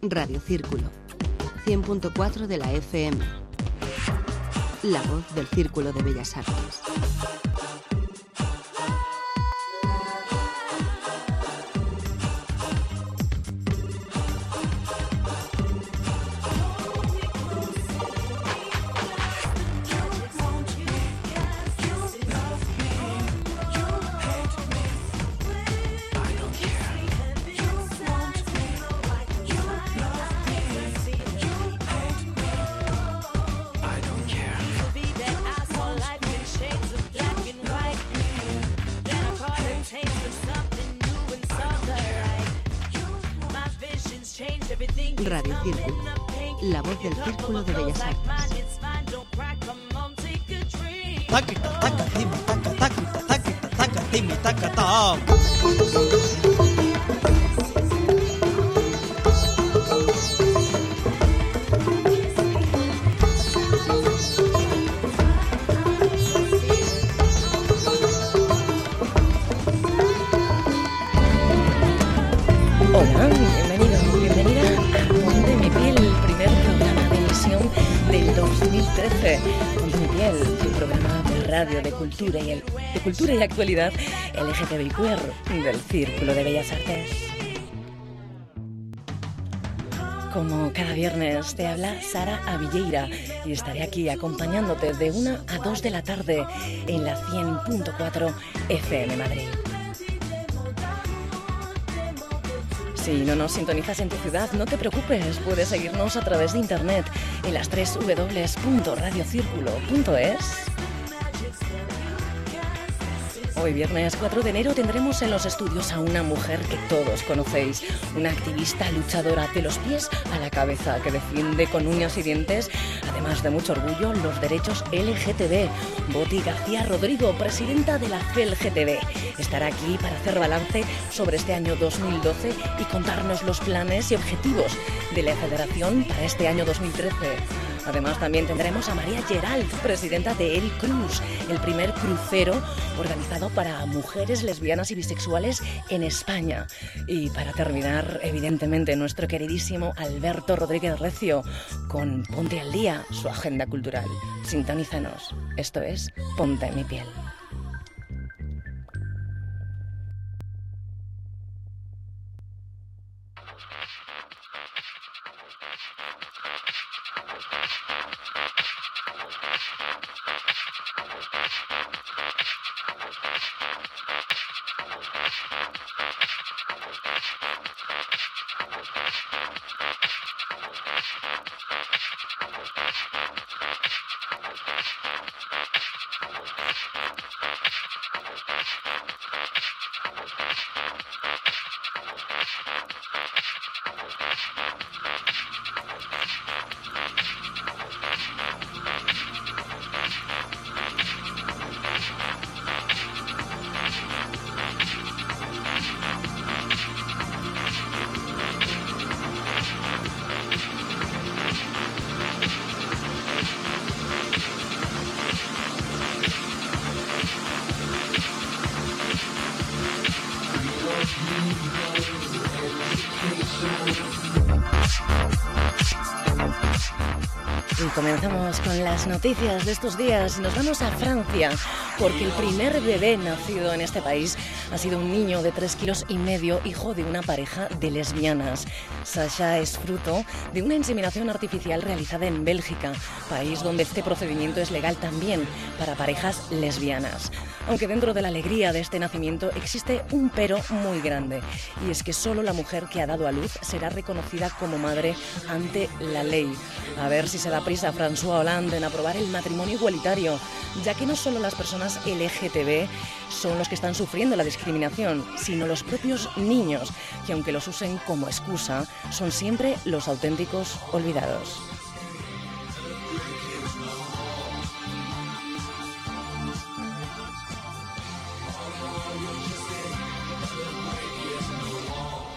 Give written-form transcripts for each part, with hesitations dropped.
Radio Círculo, 100.4 de la FM. La voz del Círculo de Bellas Artes. Radio Círculo, la voz del Círculo de Bellas Artes. Taquita, taca, timi, taca, taquita, taquita, taca, timi, taca, tac. Hola, bienvenido, bienvenida a Ponte mi piel, el primer programa de emisión del 2013. Ponte mi piel, un programa de radio de cultura y actualidad LGTBIQ del Círculo de Bellas Artes. Como cada viernes te habla Sara Avilleira y estaré aquí acompañándote de 1 a 2 de la tarde en la 100.4 FM Madrid. Si no nos sintonizas en tu ciudad, no te preocupes, puedes seguirnos a través de internet en las www.radiocirculo.es. Hoy, viernes 4 de enero, tendremos en los estudios a una mujer que todos conocéis, una activista luchadora de los pies a la cabeza que defiende con uñas y dientes, además de mucho orgullo, los derechos LGTB. Boti García Rodrigo, presidenta de la CELGTB, estará aquí para hacer balance sobre este año 2012 y contarnos los planes y objetivos de la Federación para este año 2013. Además, también tendremos a María Gerald, presidenta de El Cruz, el primer crucero organizado para mujeres lesbianas y bisexuales en España. Y para terminar, evidentemente, nuestro queridísimo Alberto Rodríguez Recio con Ponte al Día, su agenda cultural. Sintonízanos. Esto es Ponte en mi piel. Y comenzamos con las noticias de estos días y nos vamos a Francia, porque el primer bebé nacido en este país ha sido un niño de 3,5 kilos, hijo de una pareja de lesbianas. Sasha es fruto de una inseminación artificial realizada en Bélgica, país donde este procedimiento es legal también para parejas lesbianas. Aunque dentro de la alegría de este nacimiento existe un pero muy grande, y es que solo la mujer que ha dado a luz será reconocida como madre ante la ley. A ver si se da prisa François Hollande en aprobar el matrimonio igualitario, ya que no solo las personas LGTB son los que están sufriendo la discriminación, sino los propios niños, que aunque los usen como excusa, son siempre los auténticos olvidados.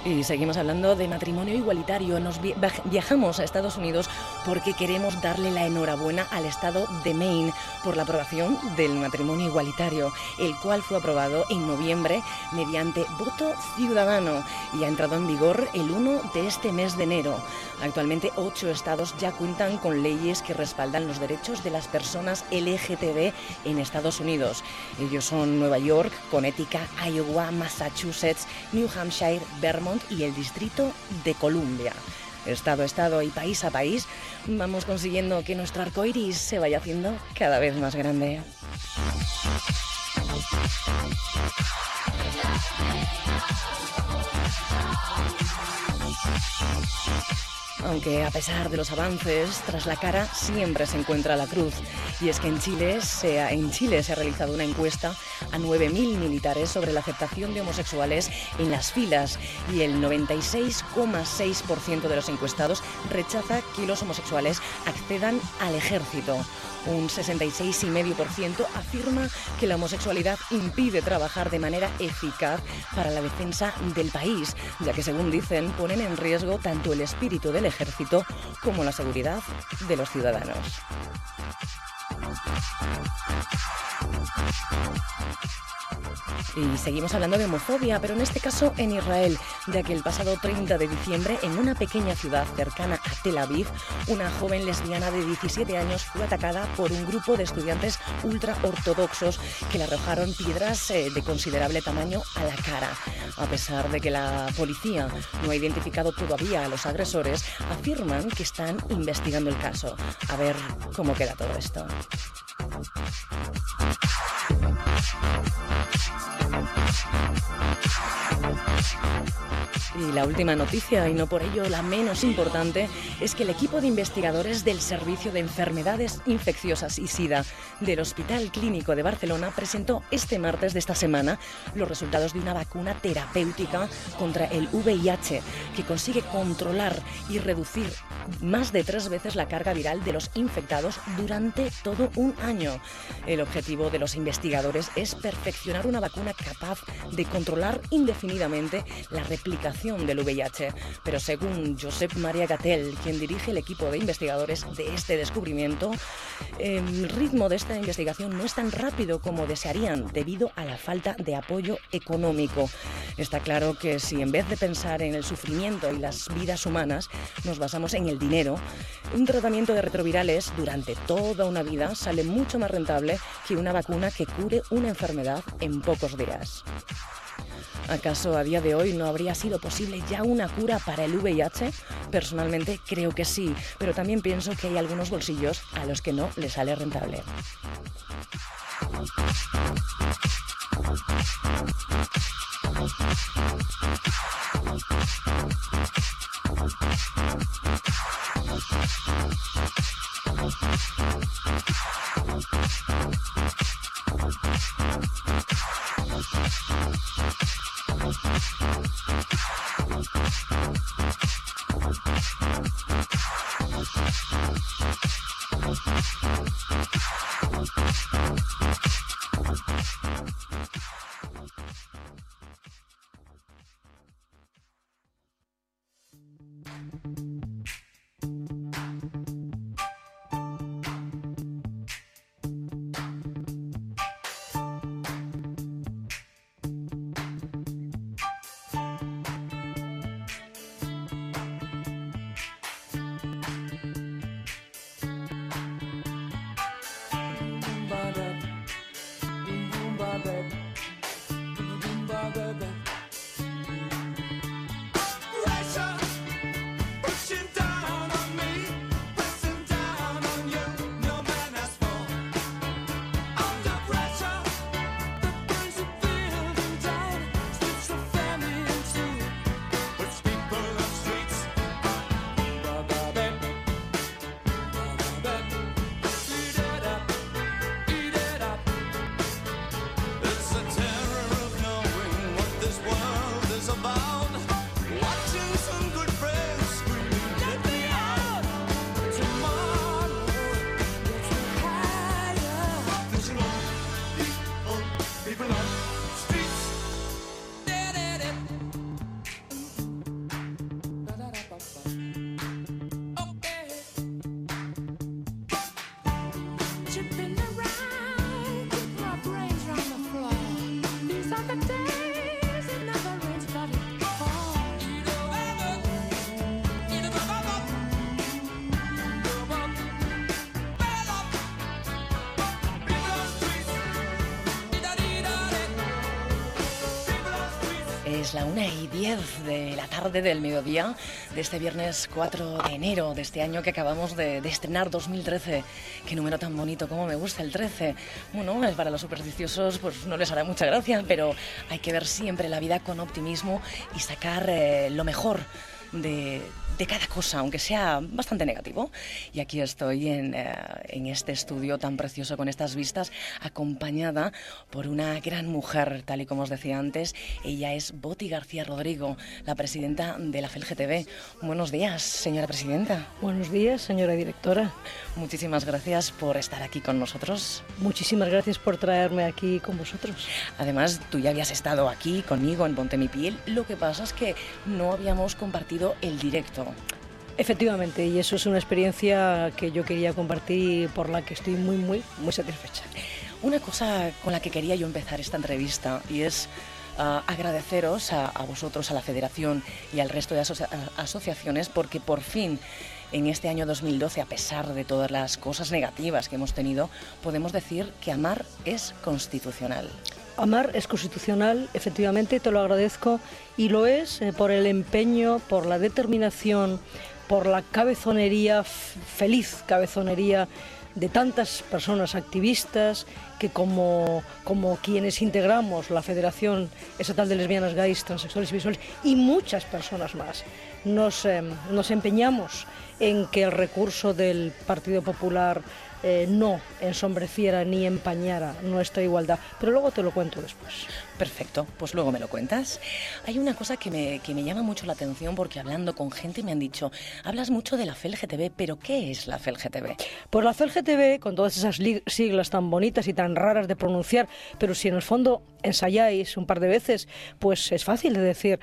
Y seguimos hablando de matrimonio igualitario. Viajamos a Estados Unidos porque queremos darle la enhorabuena al estado de Maine por la aprobación del matrimonio igualitario, el cual fue aprobado en noviembre mediante voto ciudadano y ha entrado en vigor el 1 de este mes de enero. Actualmente 8 estados ya cuentan con leyes que respaldan los derechos de las personas LGTB en Estados Unidos. Ellos son Nueva York, Connecticut, Iowa, Massachusetts, New Hampshire, Vermont y el Distrito de Columbia. Estado a estado y país a país, vamos consiguiendo que nuestro arcoiris se vaya haciendo cada vez más grande. Aunque a pesar de los avances, tras la cara siempre se encuentra la cruz. Y es que en Chile se ha realizado una encuesta a 9.000 militares sobre la aceptación de homosexuales en las filas y el 96,6% de los encuestados rechaza que los homosexuales accedan al ejército. Un 66,5% afirma que la homosexualidad impide trabajar de manera eficaz para la defensa del país, ya que, según dicen, ponen en riesgo tanto el espíritu del ejército como la seguridad de los ciudadanos. Y seguimos hablando de homofobia, pero en este caso en Israel, ya que el pasado 30 de diciembre, en una pequeña ciudad cercana a Tel Aviv, una joven lesbiana de 17 años fue atacada por un grupo de estudiantes ultraortodoxos que le arrojaron piedras de considerable tamaño a la cara. A pesar de que la policía no ha identificado todavía a los agresores, afirman que están investigando el caso. A ver cómo queda todo esto. Y la última noticia, y no por ello la menos importante, es que el equipo de investigadores del Servicio de Enfermedades Infecciosas y SIDA del Hospital Clínico de Barcelona presentó este martes de esta semana los resultados de una vacuna terapéutica contra el VIH que consigue controlar y reducir más de 3 veces la carga viral de los infectados durante todo un año. El objetivo de los investigadores es perfeccionar una vacuna capaz de controlar indefinidamente la replicación del VIH, pero según Josep Maria Gatell, quien dirige el equipo de investigadores de este descubrimiento, el ritmo de esta investigación no es tan rápido como desearían debido a la falta de apoyo económico. Está claro que si en vez de pensar en el sufrimiento y las vidas humanas nos basamos en el dinero, un tratamiento de retrovirales durante toda una vida sale mucho más rentable que una vacuna que cure una enfermedad en pocos días. ¿Acaso a día de hoy no habría sido posible ya una cura para el VIH? Personalmente creo que sí, pero también pienso que hay algunos bolsillos a los que no les sale rentable. la 1:10 de la tarde del mediodía de este viernes 4 de enero de este año que acabamos de estrenar, 2013. Qué número tan bonito, cómo me gusta el 13. Bueno, para los supersticiosos pues no les hará mucha gracia, pero hay que ver siempre la vida con optimismo y sacar lo mejor de cada cosa, aunque sea bastante negativo. Y aquí estoy en este estudio tan precioso con estas vistas, acompañada por una gran mujer, tal y como os decía antes. Ella es Boti García Rodrigo, la presidenta de la FELGTB. Buenos días, señora presidenta. Buenos días, señora directora. Muchísimas gracias por estar aquí con nosotros. Muchísimas gracias por traerme aquí con vosotros. Además, tú ya habías estado aquí conmigo en Ponte mi piel. Lo que pasa es que no habíamos compartido el directo. Efectivamente, y eso es una experiencia que yo quería compartir, por la que estoy muy satisfecha. Una cosa con la que quería yo empezar esta entrevista, y es agradeceros a vosotros, a la Federación y al resto de asociaciones, porque por fin en este año 2012, a pesar de todas las cosas negativas que hemos tenido, podemos decir que amar es constitucional. Amar es constitucional, efectivamente, te lo agradezco, y lo es por el empeño, por la determinación, por la cabezonería, feliz cabezonería de tantas personas activistas que como quienes integramos la Federación Estatal de Lesbianas, Gays, Transexuales y Bisexuales y muchas personas más, nos empeñamos en que el recurso del Partido Popular no ensombreciera ni empañara nuestra igualdad. Pero luego te lo cuento después. Perfecto, pues luego me lo cuentas. Hay una cosa que me llama mucho la atención, porque hablando con gente me han dicho, hablas mucho de la FELGTB, pero ¿qué es la FELGTB? Pues la FELGTB, con todas esas siglas tan bonitas y tan raras de pronunciar, pero si en el fondo ensayáis un par de veces, pues es fácil de decir,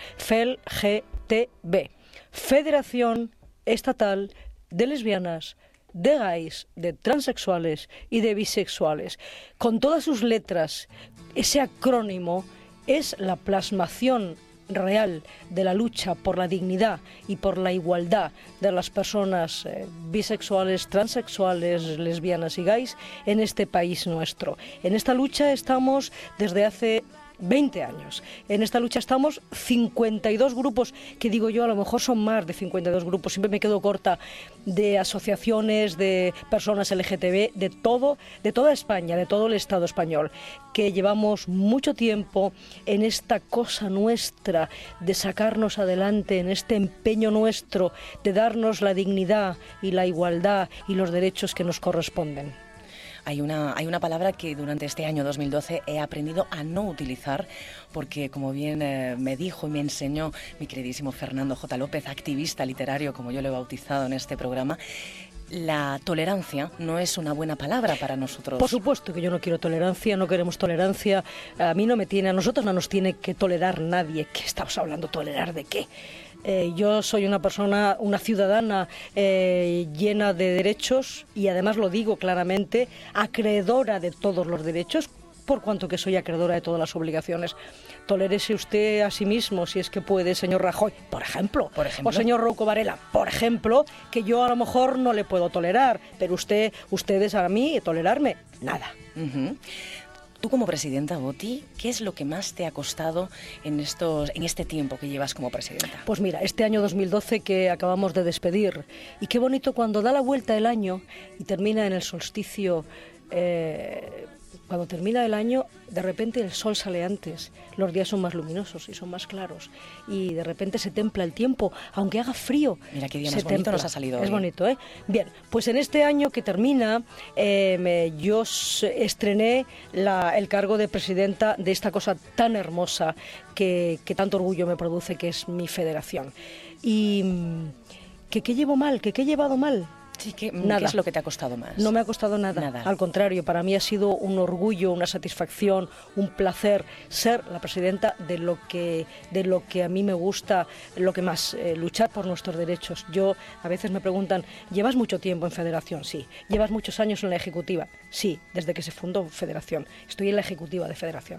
FELGTB, Federación Estatal de Lesbianas, de gays, de transexuales y de bisexuales. Con todas sus letras, ese acrónimo es la plasmación real de la lucha por la dignidad y por la igualdad de las personas bisexuales, transexuales, lesbianas y gays en este país nuestro. En esta lucha estamos desde hace 20 años. En esta lucha estamos 52 grupos, que digo yo, a lo mejor son más de 52 grupos, siempre me quedo corta, de asociaciones, de personas LGTB, de toda España, de todo el Estado español, que llevamos mucho tiempo en esta cosa nuestra de sacarnos adelante, en este empeño nuestro de darnos la dignidad y la igualdad y los derechos que nos corresponden. Hay una palabra que durante este año 2012 he aprendido a no utilizar, porque como bien me dijo y me enseñó mi queridísimo Fernando J. López, activista literario, como yo lo he bautizado en este programa, la tolerancia no es una buena palabra para nosotros. Por supuesto que yo no quiero tolerancia, no queremos tolerancia. A nosotros no nos tiene que tolerar nadie. ¿Qué estamos hablando? ¿Tolerar de qué? Yo soy una persona, una ciudadana llena de derechos, y además lo digo claramente, acreedora de todos los derechos, por cuanto que soy acreedora de todas las obligaciones. Tolérese usted a sí mismo, si es que puede, señor Rajoy, por ejemplo. O señor Rouco Varela, por ejemplo, que yo a lo mejor no le puedo tolerar, pero ustedes a mí, tolerarme, nada. Uh-huh. Tú como presidenta, Boti, ¿qué es lo que más te ha costado en este tiempo que llevas como presidenta? Pues mira, este año 2012 que acabamos de despedir, y qué bonito cuando da la vuelta el año y termina en el solsticio. Cuando termina el año, de repente el sol sale antes, los días son más luminosos y son más claros, y de repente se templa el tiempo, aunque haga frío. Mira qué día más bonito nos ha salido hoy. Es bonito, ¿eh? Bien, pues en este año que termina, yo estrené el cargo de presidenta de esta cosa tan hermosa que tanto orgullo me produce, que es mi federación. Y ¿qué llevo mal? ¿Qué he llevado mal? Sí, ¿qué Nada. es lo que te ha costado más? No me ha costado nada. Al contrario, para mí ha sido un orgullo, una satisfacción, un placer ser la presidenta de lo que a mí me gusta, lo que más, luchar por nuestros derechos. Yo, a veces me preguntan, ¿llevas mucho tiempo en Federación? Sí. ¿Llevas muchos años en la Ejecutiva? Sí, desde que se fundó Federación. Estoy en la Ejecutiva de Federación.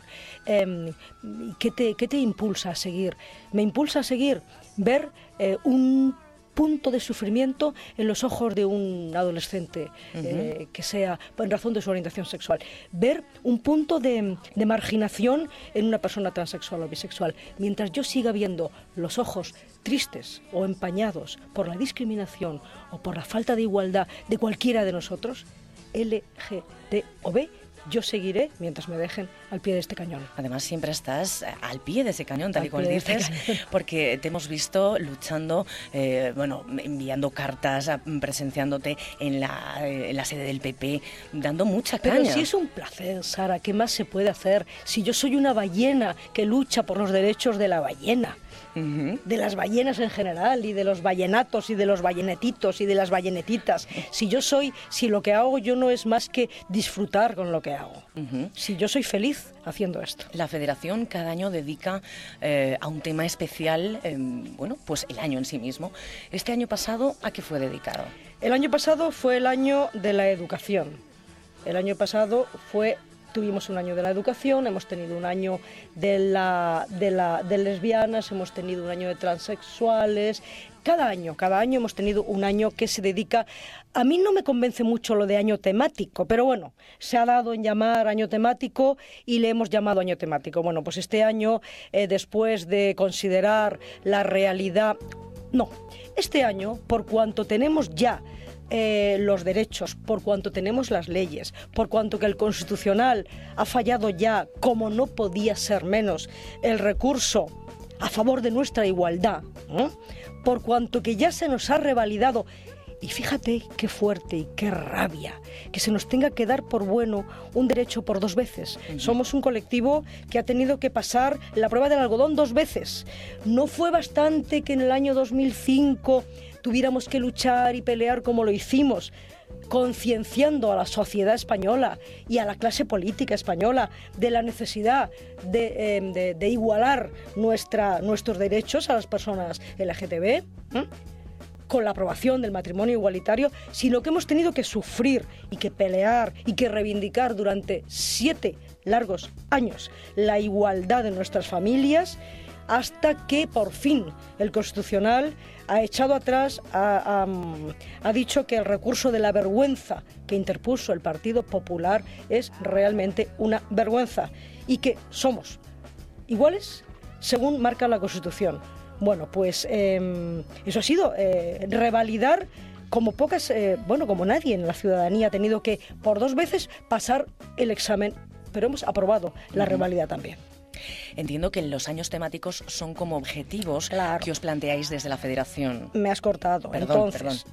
¿Qué te impulsa a seguir? Me impulsa a seguir ver un punto de sufrimiento en los ojos de un adolescente que sea en razón de su orientación sexual. Ver un punto de marginación en una persona transexual o bisexual. Mientras yo siga viendo los ojos tristes o empañados por la discriminación o por la falta de igualdad de cualquiera de nosotros, LGT o B, yo seguiré mientras me dejen al pie de este cañón. Además, siempre estás al pie de ese cañón, tal y como dices, porque te hemos visto luchando, enviando cartas, presenciándote en la sede del PP, dando mucha caña. Pero si es un placer, Sara, ¿qué más se puede hacer? Si yo soy una ballena que lucha por los derechos de la ballena, de las ballenas en general, y de los ballenatos, y de los ballenetitos, y de las ballenetitas. Si lo que hago yo no es más que disfrutar con lo que hago. Si yo soy feliz haciendo esto. La Federación cada año dedica a un tema especial, pues el año en sí mismo. Este año pasado, ¿a qué fue dedicado? El año pasado fue el año de la educación. El año pasado tuvimos un año de la educación, hemos tenido un año de lesbianas, hemos tenido un año de transexuales. Cada año hemos tenido un año que se dedica... A mí no me convence mucho lo de año temático, pero bueno, se ha dado en llamar año temático y le hemos llamado año temático. Bueno, pues este año, después de considerar la realidad... No, este año, por cuanto tenemos ya los derechos, por cuanto tenemos las leyes, por cuanto que el Constitucional ha fallado ya, como no podía ser menos, el recurso a favor de nuestra igualdad, por cuanto que ya se nos ha revalidado. Y fíjate qué fuerte y qué rabia que se nos tenga que dar por bueno un derecho por 2 veces. Somos un colectivo que ha tenido que pasar la prueba del algodón 2 veces. No fue bastante que en el año 2005 tuviéramos que luchar y pelear como lo hicimos, concienciando a la sociedad española y a la clase política española de la necesidad de igualar nuestros derechos a las personas LGTB, con la aprobación del matrimonio igualitario, sino que hemos tenido que sufrir y que pelear y que reivindicar durante 7 largos años la igualdad de nuestras familias, hasta que por fin el Constitucional ha echado atrás, ha dicho que el recurso de la vergüenza que interpuso el Partido Popular es realmente una vergüenza y que somos iguales según marca la Constitución. Bueno, pues eso ha sido revalidar como como nadie en la ciudadanía ha tenido que por 2 veces pasar el examen, pero hemos aprobado la revalida también. Entiendo que los años temáticos son como objetivos que os planteáis desde la Federación. Me has cortado. Perdón.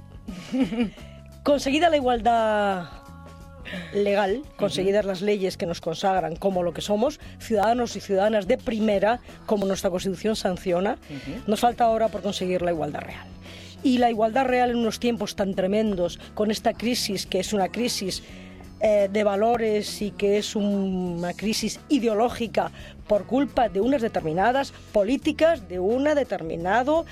Conseguida la igualdad legal, conseguidas las leyes que nos consagran como lo que somos, ciudadanos y ciudadanas de primera, como nuestra Constitución sanciona, nos falta ahora por conseguir la igualdad real. Y la igualdad real en unos tiempos tan tremendos, con esta crisis que es una crisis de valores y que es una crisis ideológica por culpa de unas determinadas políticas, de una determinada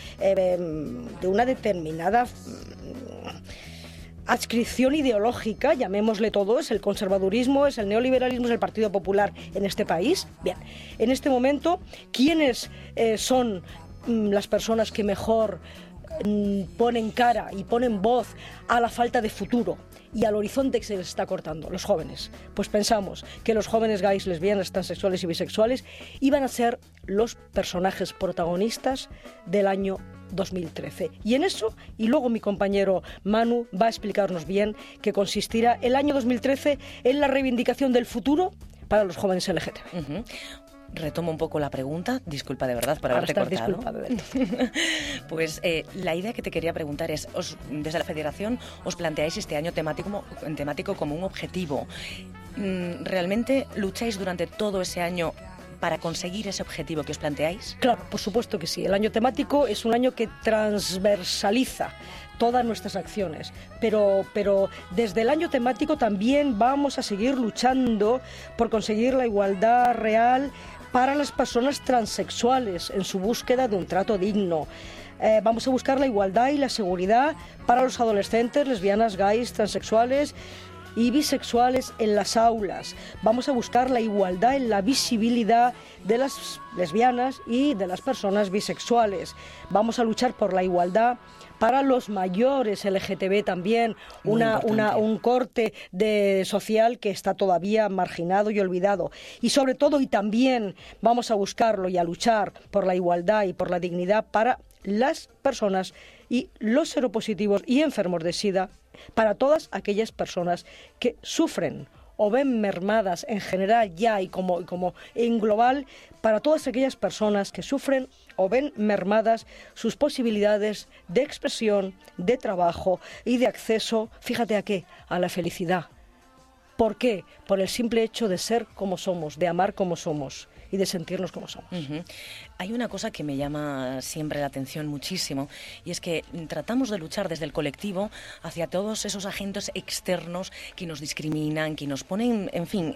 adscripción ideológica, llamémosle todo, es el conservadurismo, es el neoliberalismo, es el Partido Popular en este país. Bien, en este momento, ¿quiénes son las personas que mejor ponen cara y ponen voz a la falta de futuro y al horizonte que se les está cortando? Los jóvenes. Pues pensamos que los jóvenes gays, lesbianas, transexuales y bisexuales iban a ser los personajes protagonistas del año 2013. Y en eso, y luego mi compañero Manu va a explicarnos bien, que consistirá el año 2013 en la reivindicación del futuro para los jóvenes LGTB. Retomo un poco la pregunta, disculpa de verdad por haberte cortado. Pues la idea que te quería preguntar es, desde la Federación os planteáis este año temático como un objetivo. ¿Realmente lucháis durante todo ese año para conseguir ese objetivo que os planteáis? Claro, por supuesto que sí. El año temático es un año que transversaliza todas nuestras acciones, pero desde el año temático también vamos a seguir luchando por conseguir la igualdad real para las personas transexuales en su búsqueda de un trato digno. Vamos a buscar la igualdad y la seguridad para los adolescentes, lesbianas, gays, transexuales y bisexuales en las aulas. Vamos a buscar la igualdad en la visibilidad de las lesbianas y de las personas bisexuales. Vamos a luchar por la igualdad para los mayores LGTB también, un corte social que está todavía marginado y olvidado. Y sobre todo, y también vamos a buscarlo y a luchar por la igualdad y por la dignidad para las personas y los seropositivos y enfermos de SIDA, para todas aquellas personas que sufren o ven mermadas en general ya y como en global, para todas aquellas personas que sufren o ven mermadas sus posibilidades de expresión, de trabajo y de acceso, fíjate a qué, a la felicidad. ¿Por qué? Por el simple hecho de ser como somos, de amar como somos y de sentirnos como somos. Hay una cosa que me llama siempre la atención muchísimo, y es que tratamos de luchar desde el colectivo hacia todos esos agentes externos que nos discriminan, que nos ponen, en fin,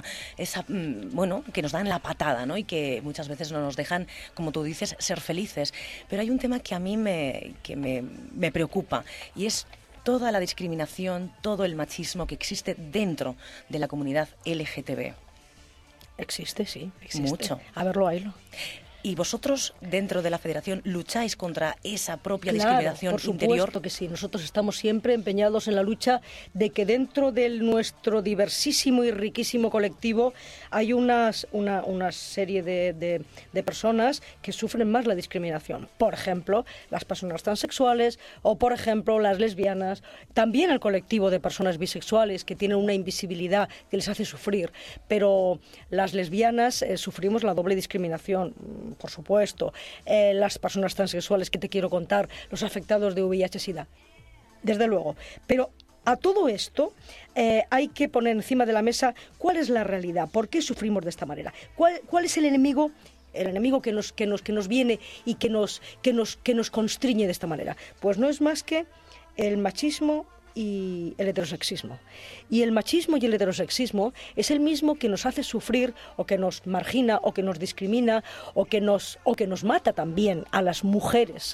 que nos dan la patada, ¿no? Y que muchas veces no nos dejan, como tú dices, ser felices. Pero hay un tema que a mí me preocupa, y es toda la discriminación, todo el machismo que existe dentro de la comunidad LGTB. Existe, sí, existe. Mucho. A verlo, haylo. ¿Y vosotros, dentro de la Federación, lucháis contra esa propia Claro, discriminación interior? Por supuesto que sí. Nosotros estamos siempre empeñados en la lucha de que dentro de nuestro diversísimo y riquísimo colectivo hay una serie de personas que sufren más la discriminación. Por ejemplo, las personas transexuales o, por ejemplo, las lesbianas. También el colectivo de personas bisexuales que tienen una invisibilidad que les hace sufrir. Pero las lesbianas sufrimos la doble discriminación. Por supuesto, las personas transexuales que te quiero contar, los afectados de VIH-Sida, desde luego. Pero a todo esto hay que poner encima de la mesa cuál es la realidad, por qué sufrimos de esta manera, cuál es el enemigo que nos viene y que nos constriñe de esta manera. Pues no es más que el machismo y el heterosexismo. Y el machismo y el heterosexismo es el mismo que nos hace sufrir o que nos margina o que nos discrimina o que nos mata también a las mujeres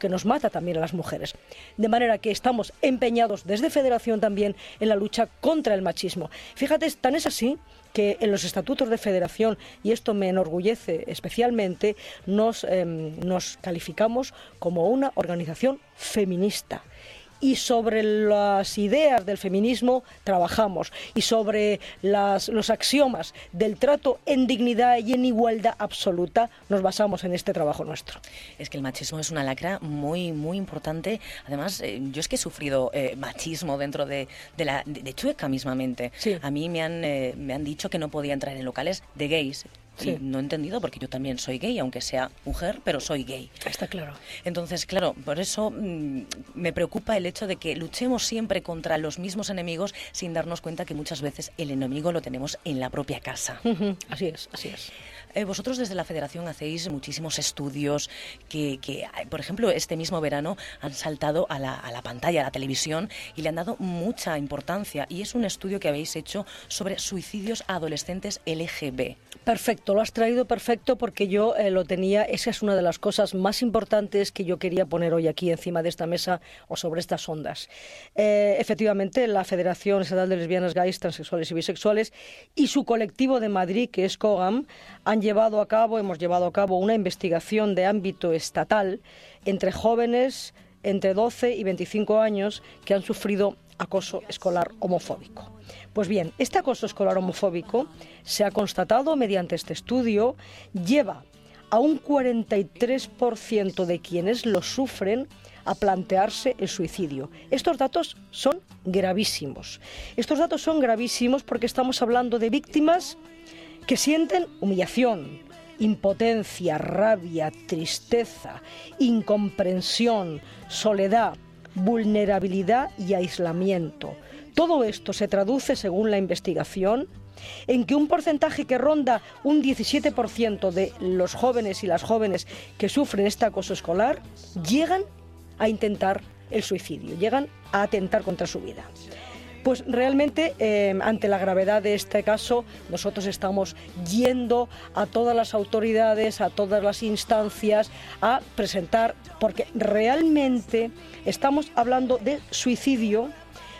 De manera que estamos empeñados desde Federación también en la lucha contra el machismo. Fíjate, tan es así que en los estatutos de Federación, y esto me enorgullece especialmente, nos calificamos como una organización feminista. Y sobre las ideas del feminismo trabajamos, y sobre los axiomas del trato en dignidad y en igualdad absoluta nos basamos en este trabajo nuestro. Es que el machismo es una lacra muy, muy importante. Además, yo es que he sufrido machismo dentro de Chueca mismamente. Sí. A mí me han dicho que no podía entrar en locales de gays. Sí. Y no he entendido, porque yo también soy gay, aunque sea mujer, pero soy gay. Está claro. Entonces, claro, por eso me preocupa el hecho de que luchemos siempre contra los mismos enemigos sin darnos cuenta que muchas veces el enemigo lo tenemos en la propia casa. Así es, así es. Vosotros desde la Federación hacéis muchísimos estudios que, por ejemplo, este mismo verano han saltado a la pantalla, a la televisión, y le han dado mucha importancia. Y es un estudio que habéis hecho sobre suicidios a adolescentes LGB. Perfecto, lo has traído perfecto, porque yo lo tenía. Esa es una de las cosas más importantes que yo quería poner hoy aquí encima de esta mesa o sobre estas ondas. Efectivamente, la Federación Estatal de Lesbianas, Gays, Transexuales y Bisexuales y su colectivo de Madrid, que es COGAM, hemos llevado a cabo una investigación de ámbito estatal entre jóvenes entre 12 y 25 años que han sufrido acoso escolar homofóbico. Pues bien, este acoso escolar homofóbico se ha constatado mediante este estudio, lleva a un 43% de quienes lo sufren a plantearse el suicidio. Estos datos son gravísimos. Estos datos son gravísimos porque estamos hablando de víctimas que sienten humillación, impotencia, rabia, tristeza, incomprensión, soledad, vulnerabilidad y aislamiento. Todo esto se traduce, según la investigación, en que un porcentaje que ronda un 17% de los jóvenes y las jóvenes que sufren este acoso escolar llegan a intentar el suicidio, llegan a atentar contra su vida. Pues realmente, ante la gravedad de este caso, nosotros estamos yendo a todas las autoridades, a todas las instancias, a presentar, porque realmente estamos hablando de suicidio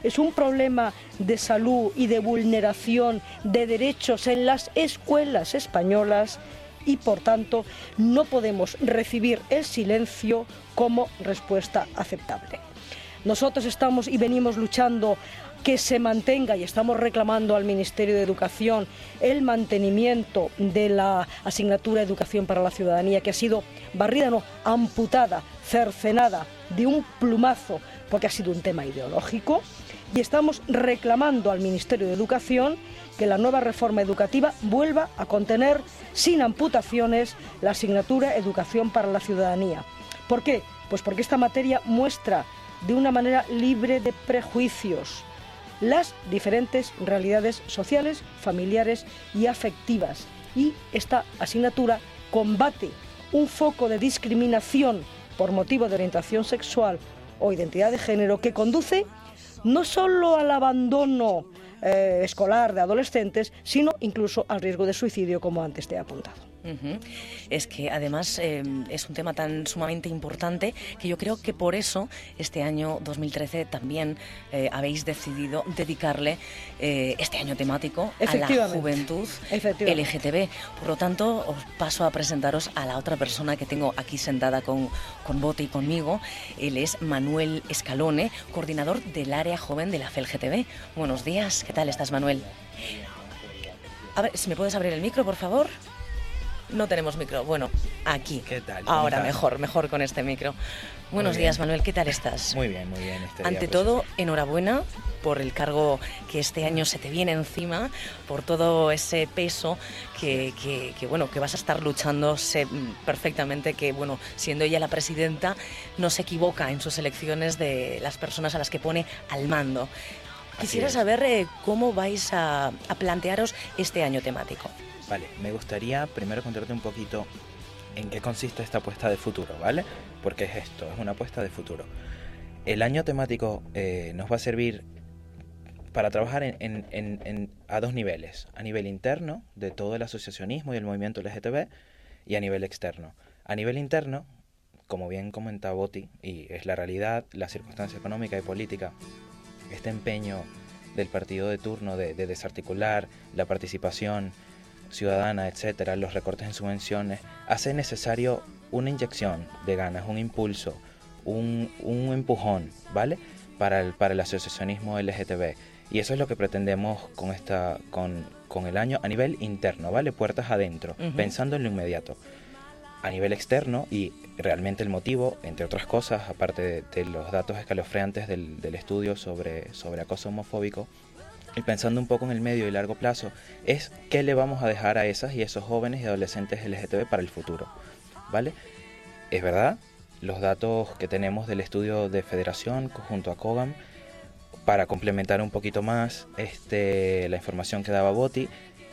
es un problema de salud y de vulneración de derechos en las escuelas españolas y, por tanto, no podemos recibir el silencio como respuesta aceptable. Nosotros estamos y venimos luchando que se mantenga, y estamos reclamando al Ministerio de Educación el mantenimiento de la asignatura Educación para la Ciudadanía, que ha sido barrida, no, amputada, cercenada de un plumazo, porque ha sido un tema ideológico, y estamos reclamando al Ministerio de Educación que la nueva reforma educativa vuelva a contener, sin amputaciones, la asignatura Educación para la Ciudadanía. ¿Por qué? Pues porque esta materia muestra de una manera libre de prejuicios las diferentes realidades sociales, familiares y afectivas. Y esta asignatura combate un foco de discriminación por motivo de orientación sexual o identidad de género que conduce no solo al abandono escolar de adolescentes, sino incluso al riesgo de suicidio, como antes te he apuntado. Es que además es un tema tan sumamente importante que yo creo que por eso este año 2013 también habéis decidido dedicarle este año temático a la juventud LGTB. Por lo tanto, os paso a presentaros a la otra persona que tengo aquí sentada con Boti y conmigo. Él es Manuel Escalone, coordinador del área joven de la FELGTB. Buenos días, ¿qué tal estás, Manuel? A ver, si me puedes abrir el micro, por favor. No tenemos micro. Bueno, aquí. ¿Qué tal? Ahora mejor con este micro. Buenos días, Manuel. ¿Qué tal estás? Muy bien. Ante todo, enhorabuena por el cargo que este año se te viene encima, por todo ese peso que vas a estar luchando. Sé perfectamente que, siendo ella la presidenta, no se equivoca en sus elecciones de las personas a las que pone al mando. Quisiera saber cómo vais a plantearos este año temático. Vale, me gustaría primero contarte un poquito en qué consiste esta apuesta de futuro, ¿vale? Porque es esto, es una apuesta de futuro. El año temático nos va a servir para trabajar a dos niveles. A nivel interno, de todo el asociacionismo y el movimiento LGTB, y a nivel externo. A nivel interno, como bien comentaba Boti, y es la realidad, la circunstancia económica y política, este empeño del partido de turno de desarticular la participación ciudadana, etcétera, los recortes en subvenciones, hace necesario una inyección de ganas, un impulso, un empujón, ¿vale? Para el asociacionismo LGTB. Y eso es lo que pretendemos con el año a nivel interno, ¿vale? Puertas adentro, pensando en lo inmediato. A nivel externo, y realmente el motivo, entre otras cosas, aparte de los datos escalofriantes del estudio sobre acoso homofóbico, y pensando un poco en el medio y largo plazo, es qué le vamos a dejar a esas y esos jóvenes y adolescentes LGTB para el futuro, ¿vale? Es verdad, los datos que tenemos del estudio de Federación junto a COGAM, para complementar un poquito más la información que daba Boti,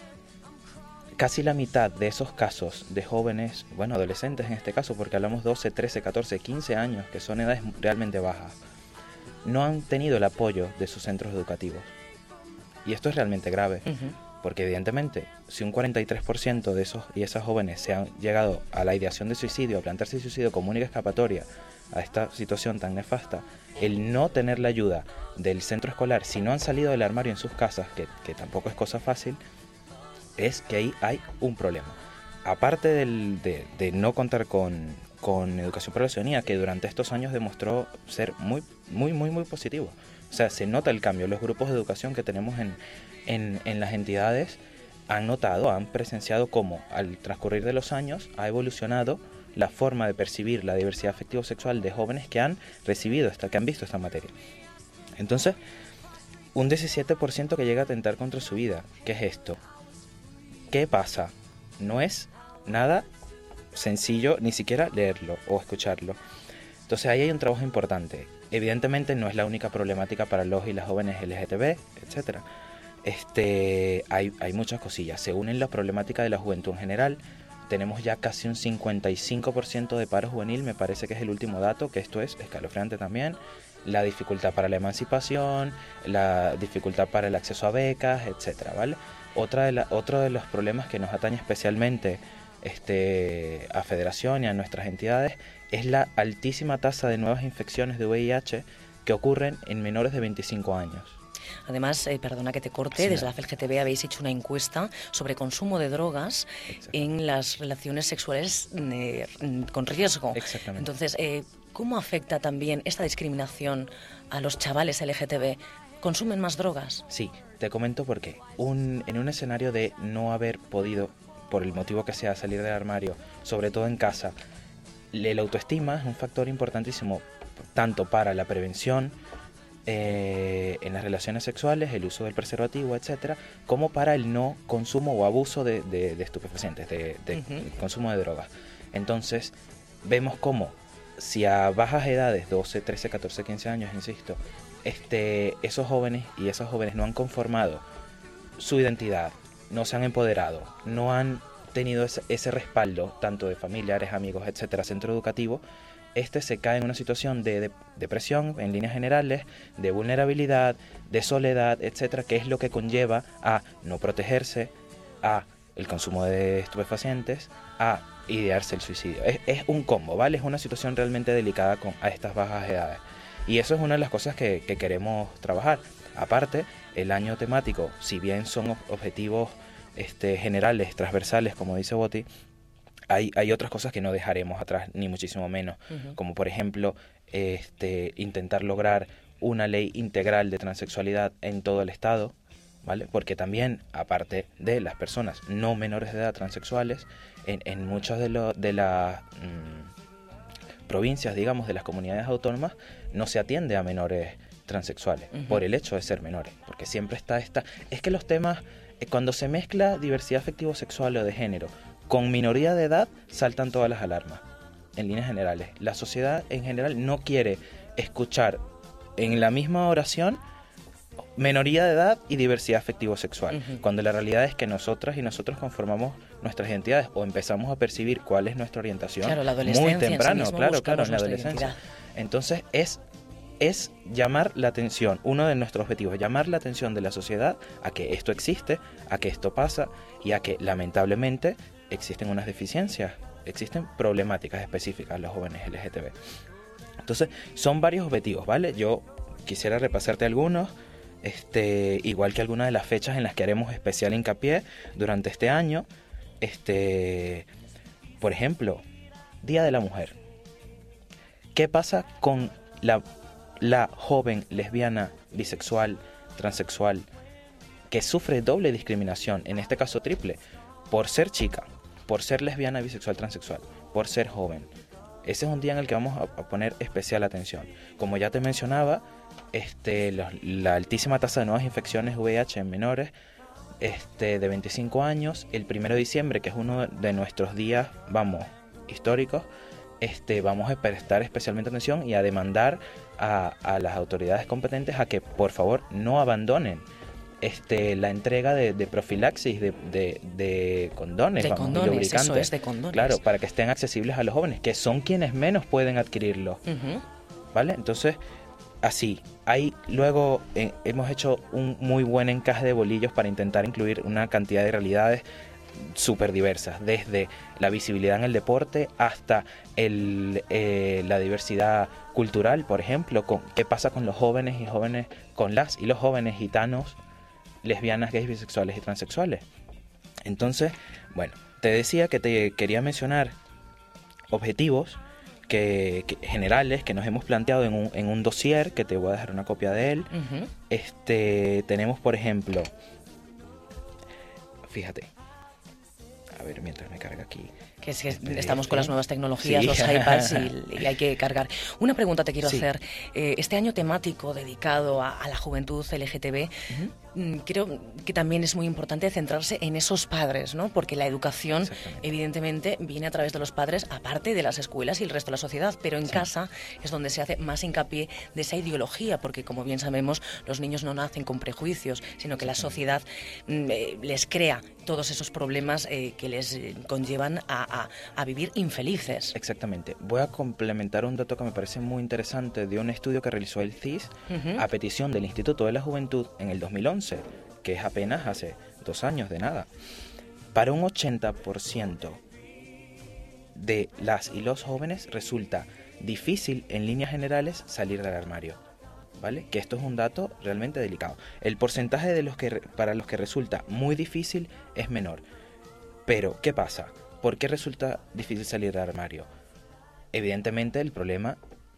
casi la mitad de esos casos de jóvenes, adolescentes en este caso, porque hablamos 12, 13, 14, 15 años, que son edades realmente bajas, no han tenido el apoyo de sus centros educativos. Y esto es realmente grave, porque evidentemente, si un 43% de esos y esas jóvenes se han llegado a la ideación de suicidio, a plantearse el suicidio como única escapatoria a esta situación tan nefasta, el no tener la ayuda del centro escolar, si no han salido del armario en sus casas, que tampoco es cosa fácil, es que ahí hay un problema. Aparte de no contar con Educación para la Ciudadanía, que durante estos años demostró ser muy positivo. O sea, se nota el cambio. Los grupos de educación que tenemos en las entidades han presenciado cómo al transcurrir de los años ha evolucionado la forma de percibir la diversidad afectivo-sexual de jóvenes que han que han visto esta materia. Entonces, un 17% que llega a atentar contra su vida. ¿Qué es esto? ¿Qué pasa? No es nada sencillo ni siquiera leerlo o escucharlo. Entonces ahí hay un trabajo importante. Evidentemente no es la única problemática para los y las jóvenes LGTB, etcétera. Hay muchas cosillas. Se unen la problemática de la juventud en general. Tenemos ya casi un 55% de paro juvenil, me parece que es el último dato, que esto es escalofriante también. La dificultad para la emancipación, la dificultad para el acceso a becas, etcétera, ¿vale? Otro de los problemas que nos atañe especialmente a Federación y a nuestras entidades es la altísima tasa de nuevas infecciones de VIH que ocurren en menores de 25 años. Además, perdona que te corte, Sí, desde la FELGTB habéis hecho una encuesta sobre consumo de drogas en las relaciones sexuales con riesgo. Exactamente. Entonces, ¿cómo afecta también esta discriminación a los chavales LGTB? ¿Consumen más drogas? Sí, te comento por qué. En un escenario de no haber podido, por el motivo que sea, salir del armario, sobre todo en casa, la autoestima es un factor importantísimo tanto para la prevención en las relaciones sexuales, el uso del preservativo, etcétera, como para el no consumo o abuso de estupefacientes, de consumo de drogas. Entonces, vemos cómo si a bajas edades, 12, 13, 14, 15 años, insisto, esos jóvenes y esas jóvenes no han conformado su identidad, no se han empoderado, no han tenido ese respaldo, tanto de familiares, amigos, etcétera, centro educativo, se cae en una situación de depresión, en líneas generales, de vulnerabilidad, de soledad, etcétera, que es lo que conlleva a no protegerse, a el consumo de estupefacientes, a idearse el suicidio. Es un combo, ¿vale? Es una situación realmente delicada a estas bajas edades. Y eso es una de las cosas que queremos trabajar. Aparte, el año temático, si bien son objetivos generales, transversales, como dice Boti, hay otras cosas que no dejaremos atrás, ni muchísimo menos, como por ejemplo intentar lograr una ley integral de transexualidad en todo el Estado, ¿vale? Porque también, aparte de las personas no menores de edad transexuales, en muchas de las provincias, digamos, de las comunidades autónomas, no se atiende a menores transexuales por el hecho de ser menores, porque siempre está es que los temas, cuando se mezcla diversidad afectivo-sexual o de género con minoría de edad, saltan todas las alarmas, en líneas generales. La sociedad en general no quiere escuchar en la misma oración minoría de edad y diversidad afectivo-sexual, cuando la realidad es que nosotras y nosotros conformamos nuestras identidades o empezamos a percibir cuál es nuestra orientación muy temprano, claro, en la adolescencia. Entonces es llamar la atención, uno de nuestros objetivos, llamar la atención de la sociedad a que esto existe, a que esto pasa y a que lamentablemente existen unas deficiencias, existen problemáticas específicas en los jóvenes LGTB. Entonces son varios objetivos, ¿vale? Yo quisiera repasarte algunos, igual que algunas de las fechas en las que haremos especial hincapié durante este año. Por ejemplo, Día de la Mujer. ¿Qué pasa con la joven lesbiana, bisexual, transexual, que sufre doble discriminación, en este caso triple, por ser chica, por ser lesbiana, bisexual, transexual, por ser joven? Ese es un día en el que vamos a poner especial atención. Como ya te mencionaba, la altísima tasa de nuevas infecciones VIH en menores de 25 años, el 1 de diciembre, que es uno de nuestros días, históricos, vamos a prestar especialmente atención y a demandar a las autoridades competentes a que por favor no abandonen la entrega de profilaxis de condones, de condones, lubricantes, eso es, de condones. Claro, para que estén accesibles a los jóvenes, que son quienes menos pueden adquirirlo, ¿vale? Entonces, así, luego hemos hecho un muy buen encaje de bolillos para intentar incluir una cantidad de realidades súper diversas, desde la visibilidad en el deporte hasta la diversidad cultural, por ejemplo, qué pasa con los jóvenes y jóvenes, con las y los jóvenes gitanos, lesbianas, gays, bisexuales y transexuales. Entonces, bueno, te decía que te quería mencionar objetivos generales que nos hemos planteado en un dossier, que te voy a dejar una copia de él. Tenemos, por ejemplo, fíjate, a ver, mientras me carga aquí. Que es que estamos con las nuevas tecnologías, sí. Los iPads y hay que cargar. Una pregunta te quiero hacer. Este año temático dedicado a la juventud LGTB, creo que también es muy importante centrarse en esos padres, ¿no? Porque la educación, evidentemente, viene a través de los padres, aparte de las escuelas y el resto de la sociedad, pero en casa es donde se hace más hincapié de esa ideología, porque como bien sabemos, los niños no nacen con prejuicios, sino que la sociedad les crea todos esos problemas que les conllevan a vivir infelices. Exactamente. Voy a complementar un dato que me parece muy interesante de un estudio que realizó el CIS a petición del Instituto de la Juventud en el 2011, que es apenas hace 2 años de nada. Para un 80% de las y los jóvenes resulta difícil en líneas generales salir del armario. ¿vale? Que esto es un dato realmente delicado. El porcentaje de para los que resulta muy difícil es menor. Pero, ¿qué pasa? ¿Por qué resulta difícil salir del armario? Evidentemente el problema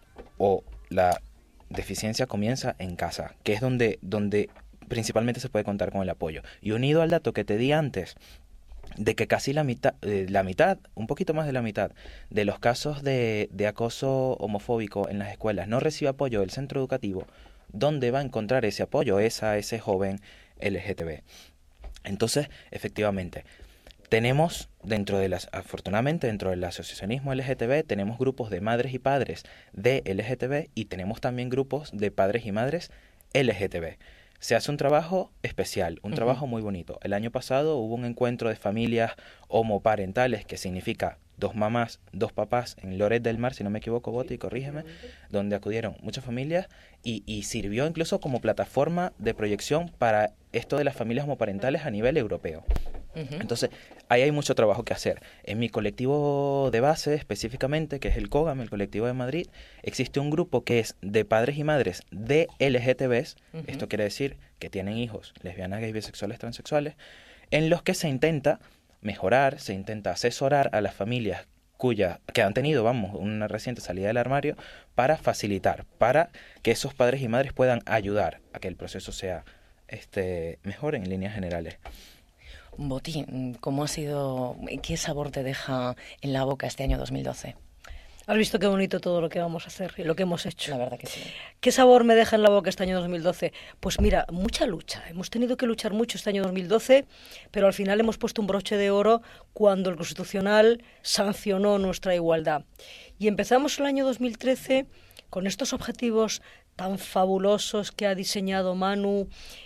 o la deficiencia comienza en casa, que es donde principalmente se puede contar con el apoyo. Y unido al dato que te di antes, de que casi la mitad, un poquito más de la mitad, de los casos de acoso homofóbico en las escuelas no recibe apoyo del centro educativo, ¿dónde va a encontrar ese apoyo ese joven LGTB? Entonces, efectivamente, tenemos afortunadamente dentro del asociacionismo LGTB, tenemos grupos de madres y padres de LGTB y tenemos también grupos de padres y madres LGTB. Se hace un trabajo especial, un trabajo muy bonito. El año pasado hubo un encuentro de familias homoparentales, que significa 2 mamás, 2 papás, en Lloret del Mar, si no me equivoco, Boti, corrígeme, donde acudieron muchas familias y sirvió incluso como plataforma de proyección para esto de las familias homoparentales a nivel europeo. Entonces, ahí hay mucho trabajo que hacer. En mi colectivo de base, específicamente, que es el COGAM, el colectivo de Madrid, existe un grupo que es de padres y madres de LGTBs, esto quiere decir que tienen hijos lesbianas, gays, bisexuales, transexuales, en los que se intenta mejorar, se intenta asesorar a las familias que han tenido, una reciente salida del armario, para facilitar, para que esos padres y madres puedan ayudar a que el proceso sea mejor en líneas generales. Boti, ¿cómo ha sido, qué sabor te deja en la boca este año 2012? Has visto qué bonito todo lo que vamos a hacer y lo que hemos hecho. La verdad que sí. ¿Qué sabor me deja en la boca este año 2012? Pues mira, mucha lucha. Hemos tenido que luchar mucho este año 2012, pero al final hemos puesto un broche de oro cuando el Constitucional sancionó nuestra igualdad. Y empezamos el año 2013 con estos objetivos tan fabulosos que ha diseñado Manu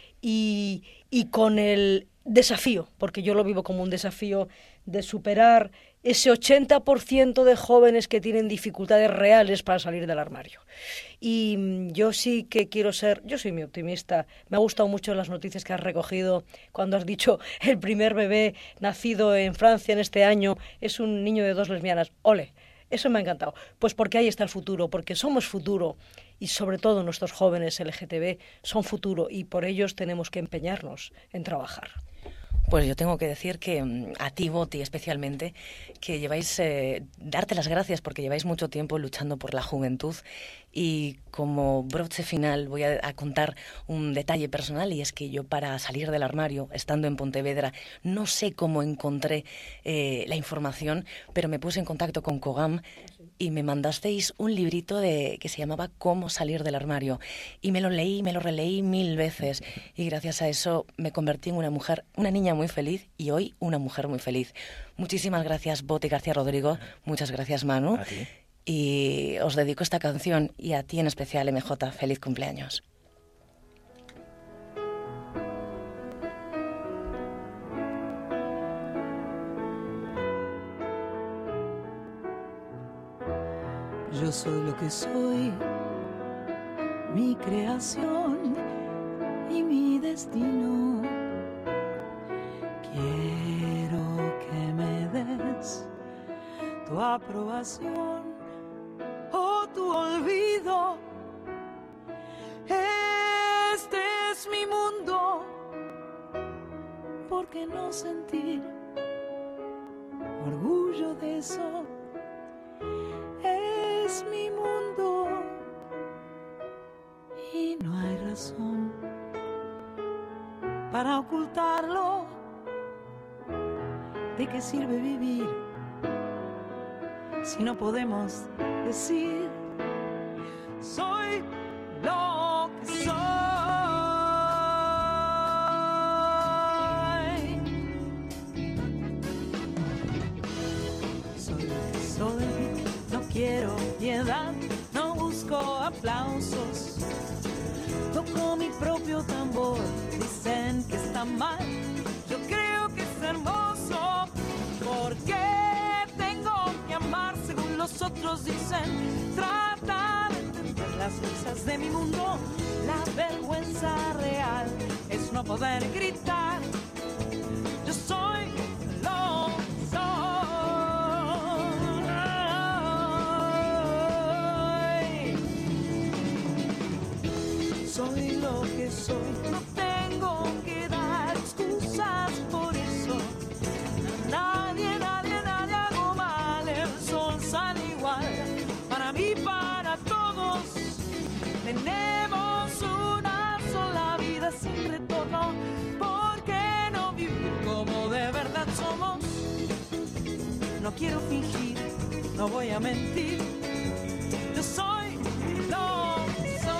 y con el desafío, porque yo lo vivo como un desafío de superar ese 80% de jóvenes que tienen dificultades reales para salir del armario. Y yo sí que yo soy muy optimista. Me ha gustado mucho las noticias que has recogido cuando has dicho el primer bebé nacido en Francia en este año es un niño de 2 lesbianas. ¡Ole! Eso me ha encantado. Pues porque ahí está el futuro, porque somos futuro y sobre todo nuestros jóvenes LGTB son futuro y por ellos tenemos que empeñarnos en trabajar. Pues yo tengo que decir que a ti, Boti, especialmente, que lleváis, darte las gracias porque lleváis mucho tiempo luchando por la juventud y como broche final voy a contar un detalle personal y es que yo para salir del armario, estando en Pontevedra, no sé cómo encontré la información, pero me puse en contacto con COGAM y me mandasteis un librito que se llamaba Cómo salir del armario y me lo releí 1000 veces y gracias a eso me convertí en una niña muy feliz y hoy una mujer muy feliz. Muchísimas gracias, Boti García Rodrigo, muchas gracias, Manu. A ti. Y os dedico esta canción y a ti en especial, MJ, feliz cumpleaños. Yo soy lo que soy, mi creación y mi destino. Quiero que me des tu aprobación o tu olvido. Este es mi mundo, ¿por qué no sentir orgullo de eso? Es mi mundo y no hay razón para ocultarlo. ¿De qué sirve vivir si no podemos decir soy lo que soy? Soy lo que soy, no quiero piedad, no busco aplausos. Toco mi propio tambor, dicen que está mal, yo creo que es hermoso. ¿Por qué tengo que amar según los otros dicen? Trata de entender las cosas de mi mundo. La vergüenza real es no poder gritar. Yo soy lo que soy. soy lo que soy. No tengo que dar excusas por eso. Nadie, nadie, nadie hago mal. El sol sale igual para mí, para todos. Tenemos una sola vida sin retorno. ¿Por qué no vivir como de verdad somos? No quiero fingir, no voy a mentir. Yo soy lo que soy.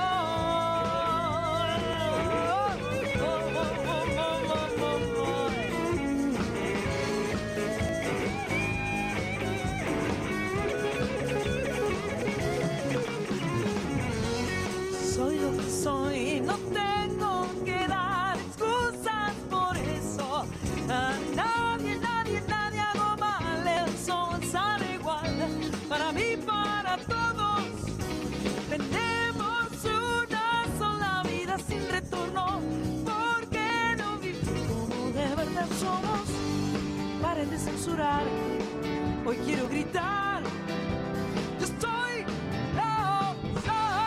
Soy lo que soy, no tengo que dar excusas por eso. A nadie, nadie, nadie hago mal. El sol sale igual para mí, para todos. Tenemos una sola vida sin retorno. ¿Por qué no vivir como de verdad somos? Paren de censurar, hoy quiero gritar. Yo estoy lo que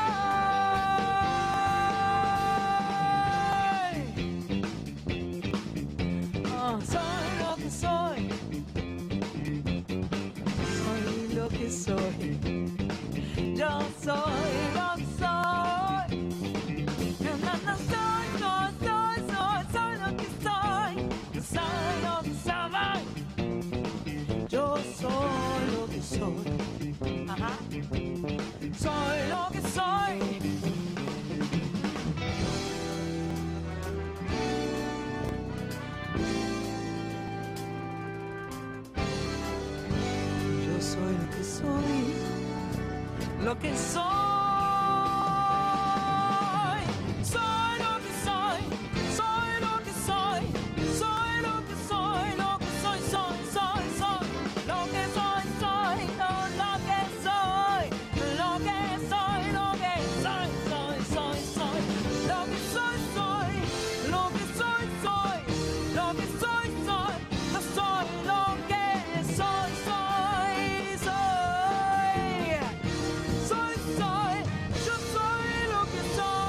soy. Oh, soy lo que soy. Soy lo que soy. Yo soy lo que soy. No, no, no, soy lo que soy. Yo soy lo que soy. Yo soy lo que soy. Ajá. Soy lo que soy. Yo soy lo que soy. Lo que soy. Soy lo que soy. Soy lo que soy. Soy lo que soy. Lo que soy, soy, soy, soy. Lo que soy, soy. Lo que soy. Lo que soy, lo que soy, soy, soy, soy. Lo que soy, soy. Lo que soy, soy. Lo que soy, soy. Yo soy lo que soy, soy, soy. Soy, soy. Yo soy lo que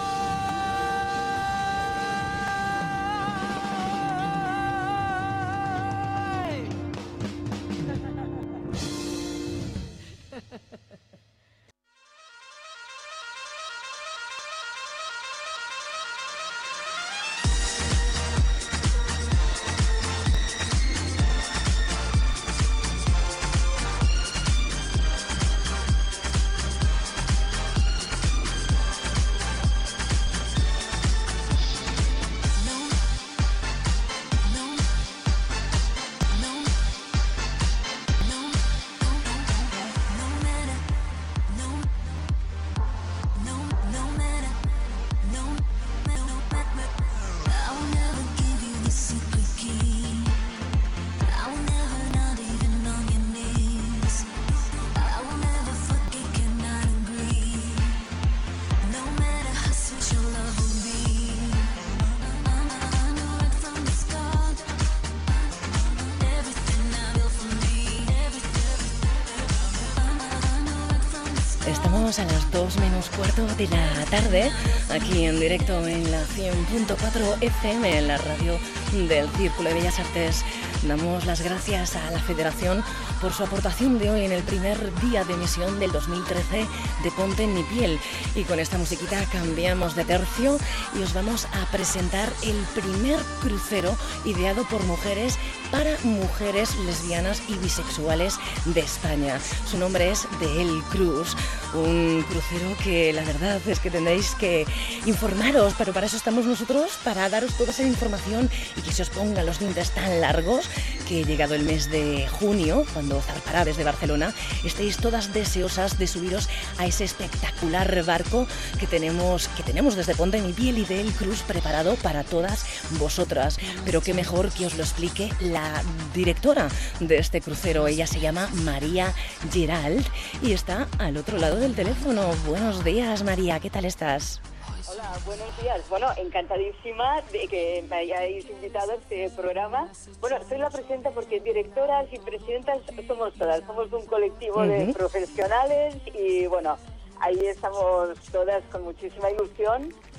Estamos a las 2:15 de la tarde, aquí en directo en la 100.4 FM, en la radio del Círculo de Bellas Artes. Damos las gracias a la Federación por su aportación de hoy en el primer día de emisión del 2013 de Ponte en mi piel. Y con esta musiquita cambiamos de tercio y os vamos a presentar el primer crucero ideado por mujeres para mujeres lesbianas y bisexuales de España. Su nombre es The El Cruise, un crucero que la verdad es que tendréis que informaros, pero para eso estamos nosotros, para daros toda esa información y que se os pongan los dientes tan largos que llegado el mes de junio, cuando zarpará desde Barcelona, estéis todas deseosas de subiros a ese espectacular barco que tenemos desde Ponte en mi piel y The El Cruise preparado para todas vosotras. Pero qué mejor que os lo explique la directora de este crucero. Ella se llama María Gerald y está al otro lado del teléfono. Buenos días, María, ¿qué tal estás? Hola, buenos días. Bueno, encantadísima de que me hayáis invitado a este programa. Bueno, soy la presidenta porque directoras y presidentas somos todas. Somos un colectivo de profesionales y bueno, ahí estamos todas con muchísima ilusión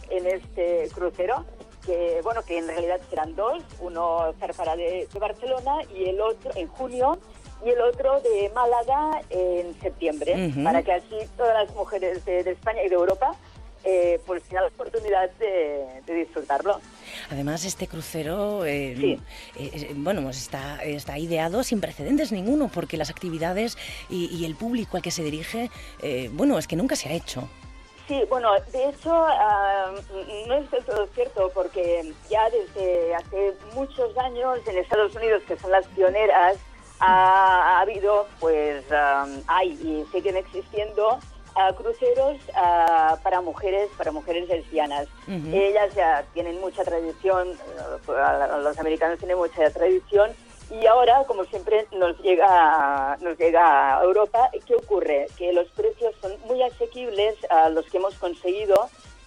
en este crucero, que bueno, que en realidad serán dos, uno zarpará de Barcelona y el otro en junio y el otro de Málaga en septiembre, para que así todas las mujeres de España y de Europa pues tengan la oportunidad de disfrutarlo. Además, este crucero bueno, pues está ideado sin precedentes ninguno, porque las actividades y el público al que se dirige, bueno, es que nunca se ha hecho. Sí, bueno, de hecho no es del todo cierto, porque ya desde hace muchos años en Estados Unidos, que son las pioneras, ha habido, pues hay y siguen existiendo cruceros para mujeres lesbianas. Ellas ya tienen mucha tradición, los americanos tienen mucha tradición, y ahora, como siempre, nos llega a Europa. ¿Qué ocurre? Que los precios son muy asequibles a los que hemos conseguido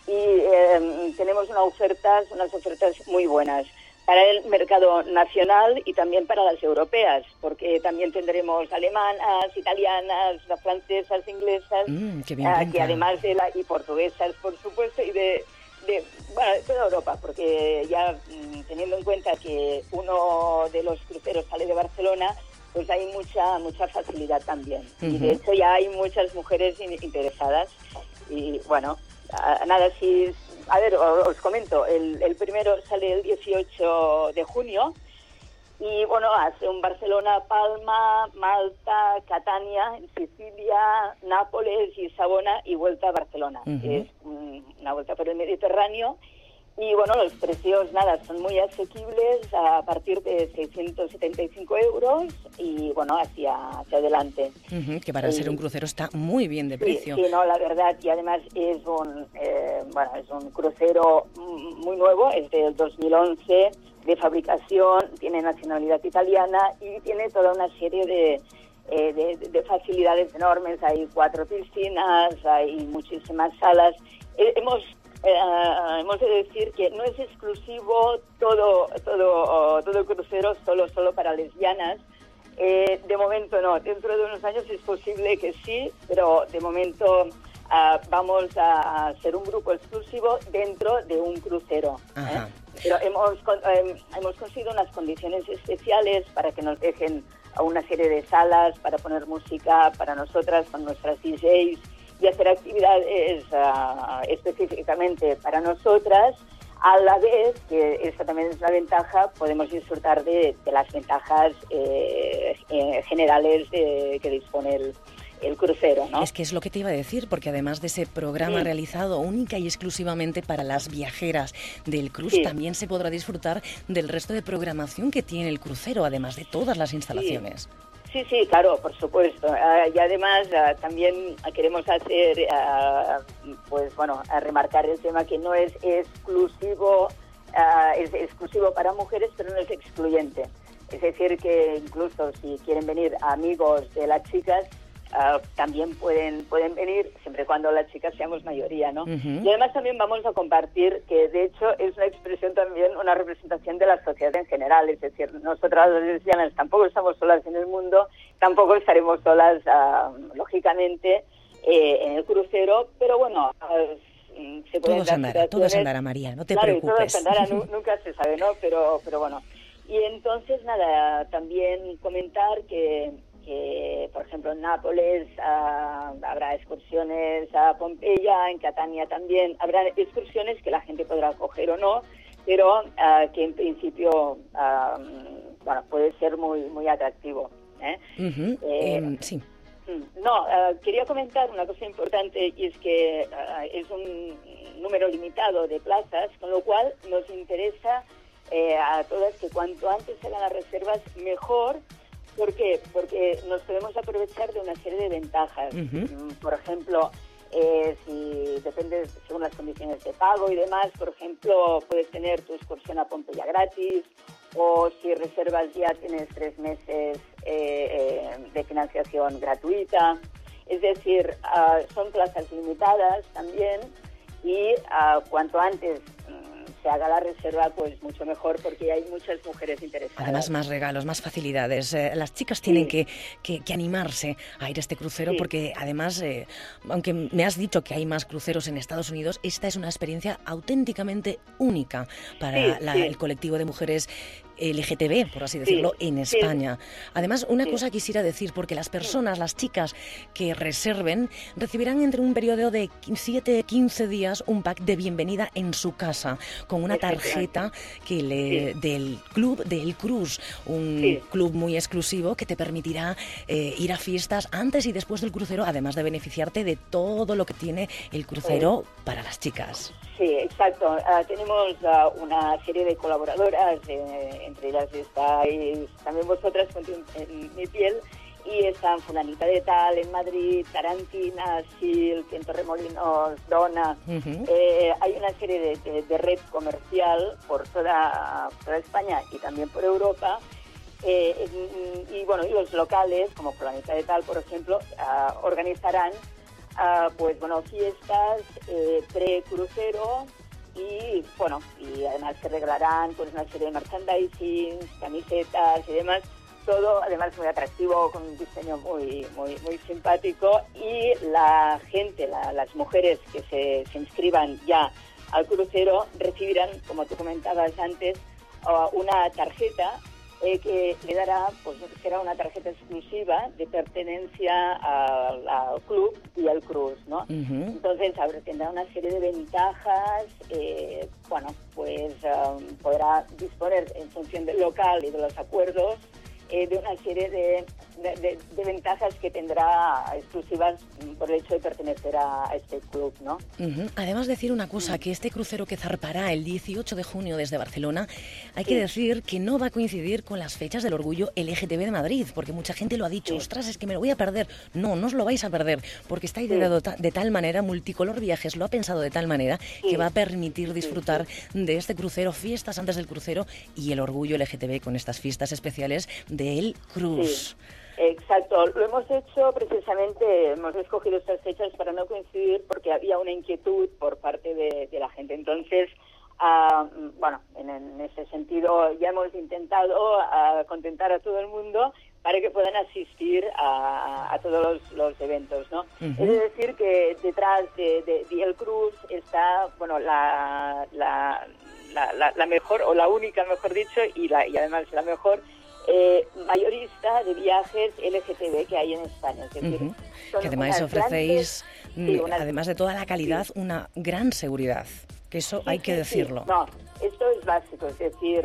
y tenemos unas ofertas muy buenas para el mercado nacional y también para las europeas, porque también tendremos alemanas, italianas, francesas, inglesas, que además y portuguesas, por supuesto, y de toda Europa, porque ya teniendo en cuenta que uno de los cruceros sale de Barcelona, pues hay mucha facilidad también. Y de hecho ya hay muchas mujeres interesadas. Y bueno, nada, si... A ver, os comento, el primero sale el 18 de junio y bueno, hace un Barcelona, Palma, Malta, Catania, en Sicilia, Nápoles, Lisabona y vuelta a Barcelona. Es una vuelta por el Mediterráneo y bueno, los precios nada, son muy asequibles a partir de 675 euros y bueno, hacia adelante. Que para ser un crucero está muy bien de precio. Sí, no, la verdad, y además es un crucero muy nuevo, es del 2011, de fabricación, tiene nacionalidad italiana y tiene toda una serie de facilidades enormes. Hay 4 piscinas, hay muchísimas salas. Hemos de decir que no es exclusivo todo crucero solo para lesbianas. De momento no, dentro de unos años es posible que sí, pero de momento vamos a ser un grupo exclusivo dentro de un crucero. Pero hemos conseguido unas condiciones especiales para que nos dejen una serie de salas para poner música para nosotras con nuestras DJs y hacer actividades específicamente para nosotras, a la vez que esta también es la ventaja, podemos disfrutar de las ventajas generales que dispone el crucero, ¿no? Es que es lo que te iba a decir, porque además de ese programa realizado única y exclusivamente para las viajeras del cruce, también se podrá disfrutar del resto de programación que tiene el crucero, además de todas las instalaciones. Sí, claro, por supuesto. Y además también queremos hacer, a remarcar el tema que no es exclusivo, es exclusivo para mujeres, pero no es excluyente. Es decir, que incluso si quieren venir amigos de las chicas, también pueden venir, siempre y cuando las chicas seamos mayoría, ¿no? Y además también vamos a compartir que, de hecho, es una expresión también, una representación de la sociedad en general. Es decir, nosotras las lesbianas tampoco estamos solas en el mundo, tampoco estaremos solas, lógicamente, en el crucero, pero bueno... se pueden todo se andará, María, no te preocupes. Todo se andará, nunca se sabe, ¿no? Pero bueno. Y entonces, nada, también comentar que por ejemplo, en Nápoles habrá excursiones a Pompeya, en Catania también habrá excursiones que la gente podrá coger o no, pero que en principio puede ser muy atractivo. Sí. Quería comentar una cosa importante, y es que es un número limitado de plazas, con lo cual nos interesa a todas que cuanto antes se hagan las reservas mejor. ¿Por qué? Porque nos podemos aprovechar de una serie de ventajas. Por ejemplo, si depende según las condiciones de pago y demás, por ejemplo, puedes tener tu excursión a Pompeya gratis, o si reservas ya tienes 3 meses de financiación gratuita. Es decir, son plazas limitadas también, y cuanto antes se haga la reserva, pues mucho mejor, porque hay muchas mujeres interesadas. Además, más regalos, más facilidades. Las chicas tienen que animarse a ir a este crucero, porque además, aunque me has dicho que hay más cruceros en Estados Unidos, esta es una experiencia auténticamente única para el colectivo de mujeres LGTB, por así decirlo, en España. Además, una cosa quisiera decir, porque las personas, las chicas que reserven, recibirán entre un periodo de 7-15 días un pack de bienvenida en su casa, con una tarjeta del club del Cruz, un club muy exclusivo que te permitirá ir a fiestas antes y después del crucero, además de beneficiarte de todo lo que tiene el crucero para las chicas. Sí, exacto. Tenemos una serie de colaboradoras, entre ellas estáis también vosotras, en Mi Piel, y están Fulanita de Tal en Madrid, Tarantina, Silk, en Torremolinos, Dona. Hay una serie de red comercial por toda España y también por Europa. Y bueno, y los locales, como Fulanita de Tal, por ejemplo, organizarán fiestas pre-crucero y además se regalarán pues una serie de merchandising, camisetas y demás, todo además muy atractivo, con un diseño muy simpático, y la gente, las mujeres que se inscriban ya al crucero recibirán, como tú comentabas antes, una tarjeta que le dará, pues será una tarjeta exclusiva de pertenencia al club y al cruise, ¿no? Entonces, tendrá una serie de ventajas, podrá disponer en función del local y de los acuerdos de una serie de ventajas que tendrá exclusivas por el hecho de pertenecer a este club, ¿no? Además, decir una cosa, que este crucero que zarpará el 18 de junio desde Barcelona, hay que decir que no va a coincidir con las fechas del orgullo LGTB de Madrid, porque mucha gente lo ha dicho, ostras, es que me lo voy a perder. No os lo vais a perder, porque está ideado de tal manera, Multicolor Viajes lo ha pensado de tal manera que va a permitir disfrutar de este crucero, fiestas antes del crucero y el orgullo LGTB con estas fiestas especiales del Cruz. Exacto, lo hemos hecho precisamente, hemos escogido estas fechas para no coincidir, porque había una inquietud por parte de la gente. Entonces, en ese sentido ya hemos intentado contentar a todo el mundo para que puedan asistir a todos los eventos, ¿no? Es decir, que detrás de El Cruz está, la mejor, o la única, mejor dicho, y además la mejor mayorista de viajes LGTB que hay en España. Es decir, que además ofrecéis, además de toda la calidad, una gran seguridad, que eso hay que decirlo. No, esto es básico, es decir,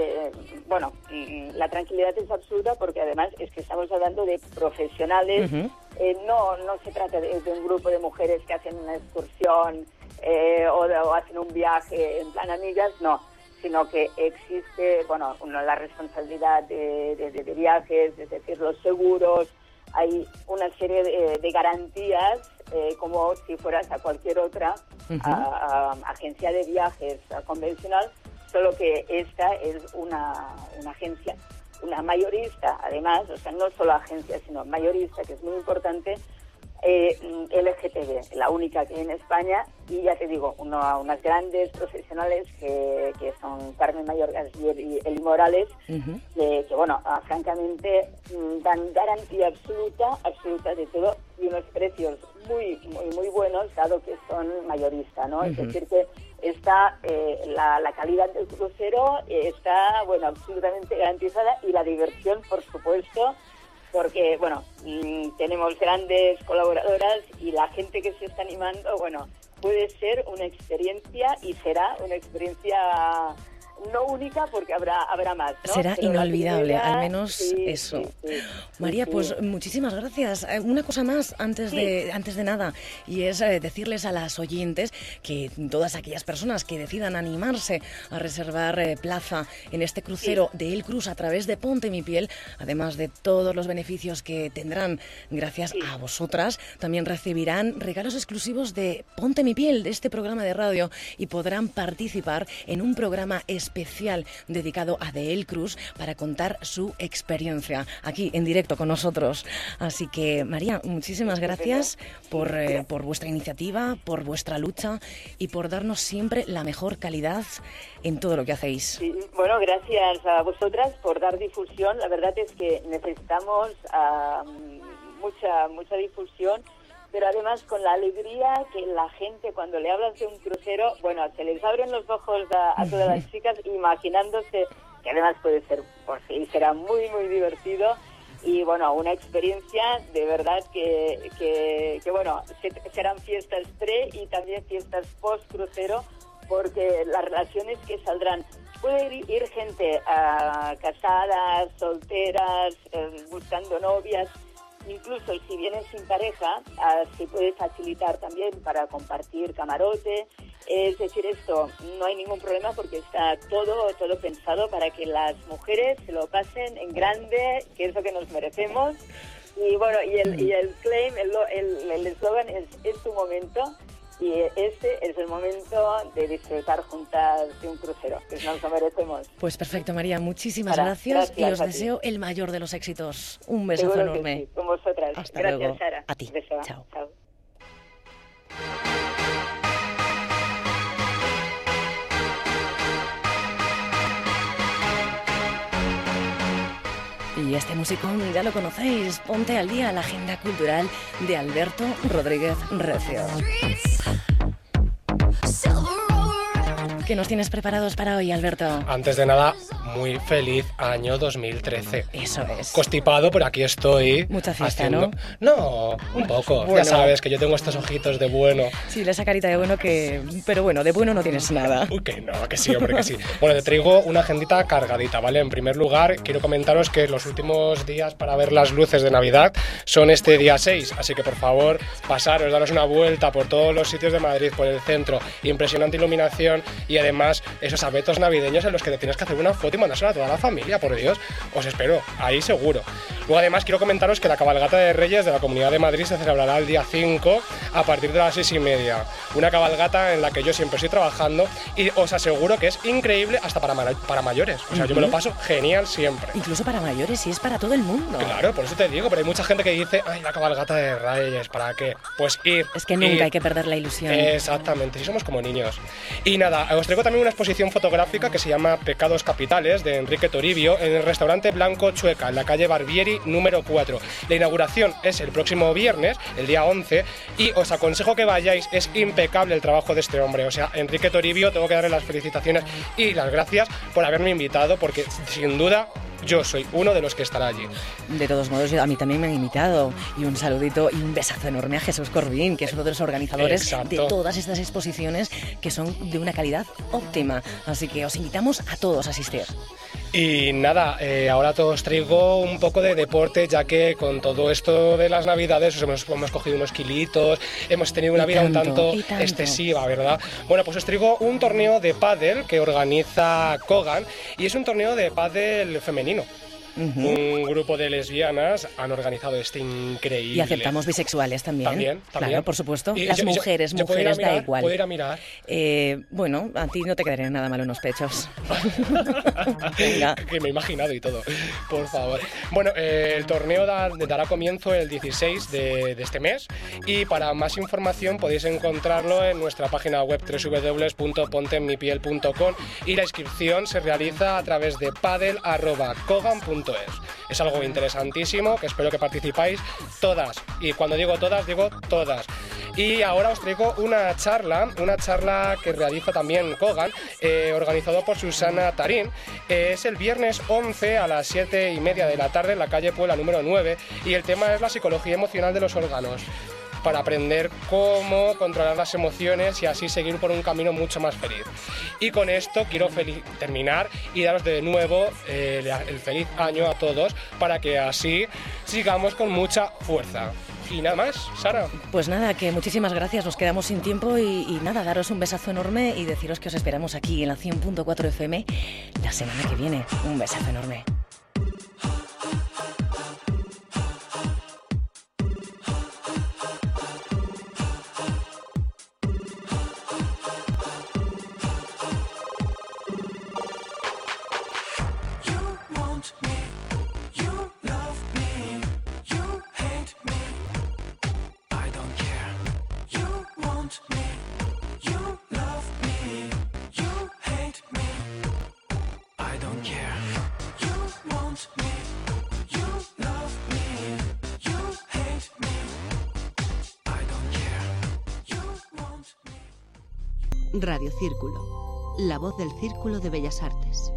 la tranquilidad es absoluta, porque además es que estamos hablando de profesionales. No se trata de un grupo de mujeres que hacen una excursión o hacen un viaje en plan amigas, no, sino que existe la responsabilidad de viajes, es decir, los seguros. Hay una serie de garantías, como si fueras a cualquier otra agencia de viajes convencional, solo que esta es una agencia, una mayorista, además, o sea, no solo agencia, sino mayorista, que es muy importante, LGTB, la única que hay en España. Y ya te digo, unas grandes profesionales que son Carmen Mayorgas y Eli Morales, que francamente dan garantía absoluta de todo, y unos precios muy buenos, dado que son mayoristas, ¿no? Es decir, que está la calidad del crucero está absolutamente garantizada, y la diversión, por supuesto, porque tenemos grandes colaboradoras, y la gente que se está animando, puede ser una experiencia, y será una experiencia no única, porque habrá más, ¿no? Será pero inolvidable, al menos eso. Sí, María, pues muchísimas gracias. Una cosa más antes de nada, y es decirles a las oyentes que todas aquellas personas que decidan animarse a reservar plaza en este crucero de El Cruz a través de Ponte Mi Piel, además de todos los beneficios que tendrán gracias a vosotras, también recibirán regalos exclusivos de Ponte Mi Piel, de este programa de radio, y podrán participar en un programa especial especial dedicado a The Elkrus para contar su experiencia aquí en directo con nosotros. Así que, María, muchísimas gracias por vuestra iniciativa, por vuestra lucha y por darnos siempre la mejor calidad en todo lo que hacéis. Sí, bueno, gracias a vosotras por dar difusión. La verdad es que necesitamos mucha difusión, pero además con la alegría que la gente, cuando le hablas de un crucero, bueno, se les abren los ojos a todas las chicas, imaginándose que además puede ser, por sí, será muy divertido. Y bueno, una experiencia de verdad que bueno, serán fiestas pre y también fiestas post crucero, porque las relaciones que saldrán, puede ir gente casadas, solteras, buscando novias, incluso si vienes sin pareja, se puede facilitar también para compartir camarote. Es decir, esto no hay ningún problema porque está todo pensado para que las mujeres se lo pasen en grande, que es lo que nos merecemos. Y bueno, y el claim, el eslogan es tu momento. Y este es el momento de disfrutar juntas de un crucero, que nos lo merecemos. Pues perfecto, María, muchísimas gracias y os deseo el mayor de los éxitos. Un besazo Seguro enorme. Que sí, con vosotras. Hasta Gracias, luego. Sara. A ti. Beso. Chao. Chao. Y este musicón ya lo conocéis, Ponte al Día, la agenda cultural de Alberto Rodríguez Recio. ¿Qué nos tienes preparados para hoy, Alberto? Antes de nada, muy feliz año 2013. Eso es. Constipado, pero aquí estoy. Mucha fiesta, haciendo... ¿no? No, un poco. Bueno. Ya sabes que yo tengo estos ojitos de bueno. Sí, esa carita de bueno que... Pero bueno, de bueno no tienes nada. Uy, que no, que sí, hombre, que sí. Bueno, te traigo una agendita cargadita, ¿vale? En primer lugar, quiero comentaros que los últimos días para ver las luces de Navidad son este día 6. Así que, por favor, pasaros, daros una vuelta por todos los sitios de Madrid, por el centro. Impresionante iluminación y además esos abetos navideños en los que te tienes que hacer una foto y mandársela a toda la familia, por Dios. Os espero, ahí seguro. Luego además quiero comentaros que la cabalgata de Reyes de la Comunidad de Madrid se celebrará el día 5 a partir de las 6:30. Una cabalgata en la que yo siempre estoy trabajando y os aseguro que es increíble hasta para mayores. O sea, yo me lo paso genial siempre. Incluso para mayores y es para todo el mundo. Claro, por eso te digo, pero hay mucha gente que dice, ay, la cabalgata de Reyes, ¿para qué? Pues ir. Es que nunca hay que perder la ilusión. Exactamente, si somos como niños. Y nada, os traigo también una exposición fotográfica que se llama Pecados Capitales, de Enrique Toribio, en el restaurante Blanco Chueca, en la calle Barbieri, número 4. La inauguración es el próximo viernes, el día 11, y os aconsejo que vayáis, es impecable el trabajo de este hombre. O sea, Enrique Toribio, tengo que darle las felicitaciones y las gracias por haberme invitado, porque sin duda yo soy uno de los que estará allí. De todos modos, a mí también me han invitado. Y un saludito y un besazo enorme a Jesús Corbín, que es uno de los organizadores Exacto. de todas estas exposiciones que son de una calidad óptima. Así que os invitamos a todos a asistir. Y nada, ahora os traigo un poco de deporte, ya que con todo esto de las Navidades hemos cogido unos kilitos, hemos tenido una vida un tanto excesiva, ¿verdad? Bueno, pues os traigo un torneo de pádel que organiza Kogan y es un torneo de pádel femenino. Un grupo de lesbianas han organizado este increíble... Y aceptamos bisexuales también. También. Claro, por supuesto. Y Las mujeres da igual. ¿Puedo ir a mirar? Bueno, a ti no te quedaría nada mal unos pechos. Venga. Que me he imaginado y todo, por favor. Bueno, el torneo dará comienzo el 16 de este mes y para más información podéis encontrarlo en nuestra página web www.pontenmipiel.com y la inscripción se realiza a través de padel@kogan.es. Es algo interesantísimo que espero que participáis todas, y cuando digo todas, digo todas. Y ahora os traigo una charla que realiza también Kogan, organizado por Susana Tarín. Es el viernes 11 a las 7:30 de la tarde en la calle Puebla número 9 y el tema es la psicología emocional de los órganos, para aprender cómo controlar las emociones y así seguir por un camino mucho más feliz. Y con esto quiero terminar y daros de nuevo el feliz año a todos, para que así sigamos con mucha fuerza. Y nada más, Sara. Pues nada, que muchísimas gracias, nos quedamos sin tiempo y nada, daros un besazo enorme y deciros que os esperamos aquí en la 100.4 FM la semana que viene. Un besazo enorme. Radio Círculo, la voz del Círculo de Bellas Artes.